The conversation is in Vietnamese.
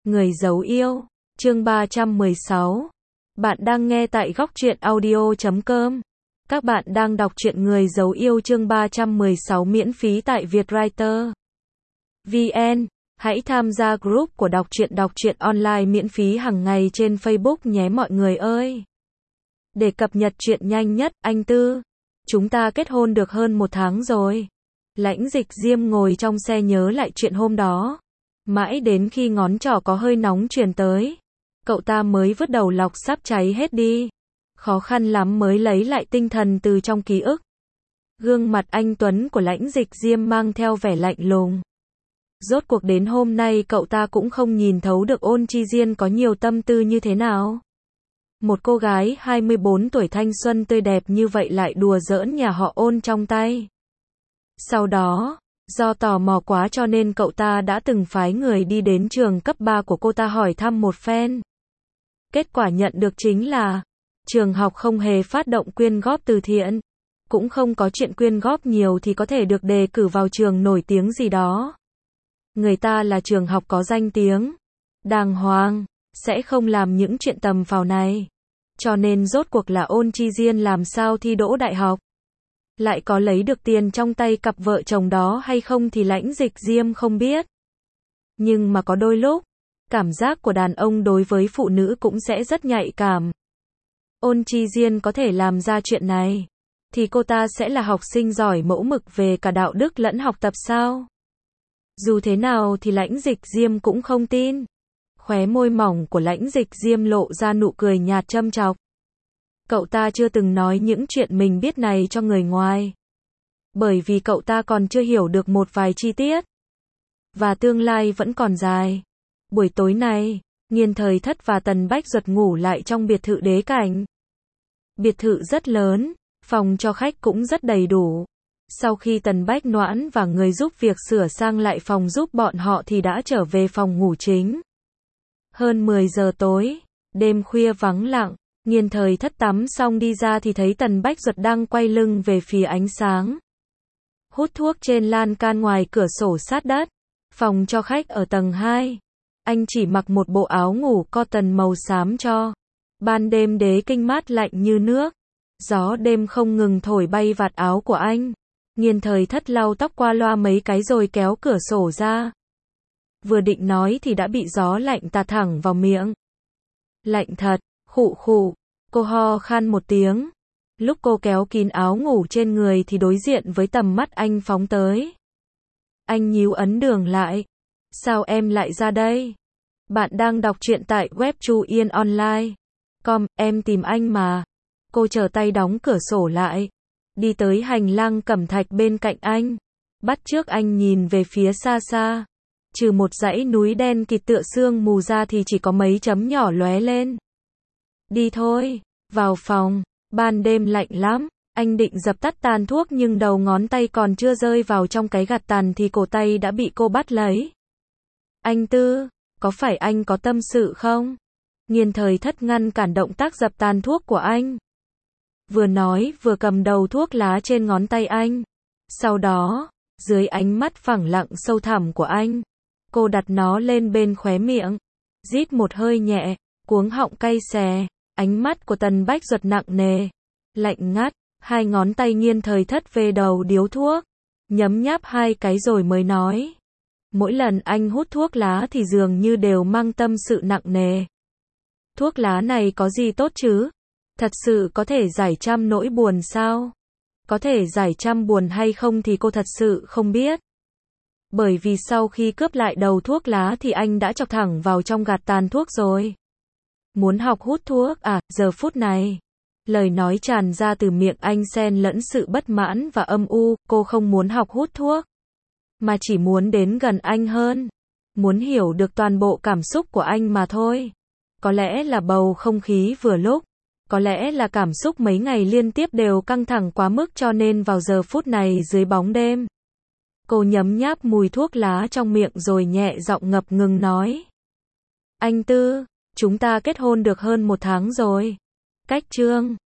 Người giấu yêu, chương 316. Bạn đang nghe tại góc truyện audio.com. Các bạn đang đọc truyện Người giấu yêu chương 316 miễn phí tại Vietwriter VN. Hãy tham gia group của đọc truyện online miễn phí hàng ngày trên Facebook nhé mọi người ơi. Để cập nhật chuyện nhanh nhất, anh Tư. Chúng ta kết hôn được hơn 1 tháng rồi. Lãnh Dịch Diêm ngồi trong xe nhớ lại chuyện hôm đó. Mãi đến khi ngón trỏ có hơi nóng truyền tới, cậu ta mới vứt đầu lọc sắp cháy hết đi. Khó khăn lắm mới lấy lại tinh thần từ trong ký ức. Gương mặt anh tuấn của Lãnh Dịch Diêm mang theo vẻ lạnh lùng. Rốt cuộc đến hôm nay cậu ta cũng không nhìn thấu được Ôn Chi Diên có nhiều tâm tư như thế nào. Một cô gái 24 tuổi thanh xuân tươi đẹp như vậy lại đùa giỡn nhà họ Ôn trong tay. Sau đó, do tò mò quá cho nên cậu ta đã từng phái người đi đến trường cấp 3 của cô ta hỏi thăm một phen. Kết quả nhận được chính là, trường học không hề phát động quyên góp từ thiện. Cũng không có chuyện quyên góp nhiều thì có thể được đề cử vào trường nổi tiếng gì đó. Người ta là trường học có danh tiếng, đàng hoàng, sẽ không làm những chuyện tầm phào này. Cho nên rốt cuộc là Ôn Chi Diên làm sao thi đỗ đại học. Lại có lấy được tiền trong tay cặp vợ chồng đó hay không thì Lãnh Dịch Diêm không biết. Nhưng mà có đôi lúc, cảm giác của đàn ông đối với phụ nữ cũng sẽ rất nhạy cảm. Ôn Chi Diên có thể làm ra chuyện này, thì cô ta sẽ là học sinh giỏi mẫu mực về cả đạo đức lẫn học tập sao? Dù thế nào thì Lãnh Dịch Diêm cũng không tin. Khóe môi mỏng của Lãnh Dịch Diêm lộ ra nụ cười nhạt châm chọc. Cậu ta chưa từng nói những chuyện mình biết này cho người ngoài. Bởi vì cậu ta còn chưa hiểu được một vài chi tiết. Và tương lai vẫn còn dài. Buổi tối này, Nghiên Thời Thất và Tần Bách Duật ngủ lại trong biệt thự đế cảnh. Biệt thự rất lớn, phòng cho khách cũng rất đầy đủ. Sau khi Tần Bách Noãn và người giúp việc sửa sang lại phòng giúp bọn họ thì đã trở về phòng ngủ chính. Hơn 10 giờ tối, đêm khuya vắng lặng. Nghiên Thời Thất tắm xong đi ra thì thấy Tần Bách Duật đang quay lưng về phía ánh sáng. Hút thuốc trên lan can ngoài cửa sổ sát đất. Phòng cho khách ở tầng 2. Anh chỉ mặc một bộ áo ngủ cotton màu xám cho. Ban đêm đế kinh mát lạnh như nước. Gió đêm không ngừng thổi bay vạt áo của anh. Nghiên Thời Thất lau tóc qua loa mấy cái rồi kéo cửa sổ ra. Vừa định nói thì đã bị gió lạnh tạt thẳng vào miệng. Lạnh thật. Khụ khụ, cô ho khan một tiếng. Lúc cô kéo kín áo ngủ trên người thì đối diện với tầm mắt anh phóng tới. Anh nhíu ấn đường lại. Sao em lại ra đây? Bạn đang đọc truyện tại web chuyenonline.com, em tìm anh mà. Cô trở tay đóng cửa sổ lại. Đi tới hành lang cẩm thạch bên cạnh anh. Bắt chước anh nhìn về phía xa xa. Trừ một dãy núi đen kịt tựa sương mù ra thì chỉ có mấy chấm nhỏ lóe lên. Đi thôi, vào phòng, ban đêm lạnh lắm. Anh định dập tắt tàn thuốc nhưng đầu ngón tay còn chưa rơi vào trong cái gạt tàn thì cổ tay đã bị cô bắt lấy. Anh Tư, có phải anh có tâm sự không? Nghiên Thời Thất ngăn cản động tác dập tàn thuốc của anh. Vừa nói vừa cầm đầu thuốc lá trên ngón tay anh. Sau đó, dưới ánh mắt phẳng lặng sâu thẳm của anh, cô đặt nó lên bên khóe miệng. Rít một hơi nhẹ, cuống họng cay xè. Ánh mắt của Tần Bách Duật nặng nề, lạnh ngắt, hai ngón tay Nghiên Thời Thất về đầu điếu thuốc, nhấm nháp 2 cái rồi mới nói. Mỗi lần anh hút thuốc lá thì dường như đều mang tâm sự nặng nề. Thuốc lá này có gì tốt chứ? Thật sự có thể giải trăm nỗi buồn sao? Có thể giải trăm buồn hay không thì cô thật sự không biết. Bởi vì sau khi cướp lại đầu thuốc lá thì anh đã chọc thẳng vào trong gạt tàn thuốc rồi. Muốn học hút thuốc à? Giờ phút này, lời nói tràn ra từ miệng anh xen lẫn sự bất mãn và âm u. Cô không muốn học hút thuốc, mà chỉ muốn đến gần anh hơn. Muốn hiểu được toàn bộ cảm xúc của anh mà thôi. Có lẽ là bầu không khí vừa lúc. Có lẽ là cảm xúc mấy ngày liên tiếp đều căng thẳng quá mức cho nên vào giờ phút này dưới bóng đêm. Cô nhấm nháp mùi thuốc lá trong miệng rồi nhẹ giọng ngập ngừng nói. Anh Tư, chúng ta kết hôn được hơn 1 tháng rồi. Cách chương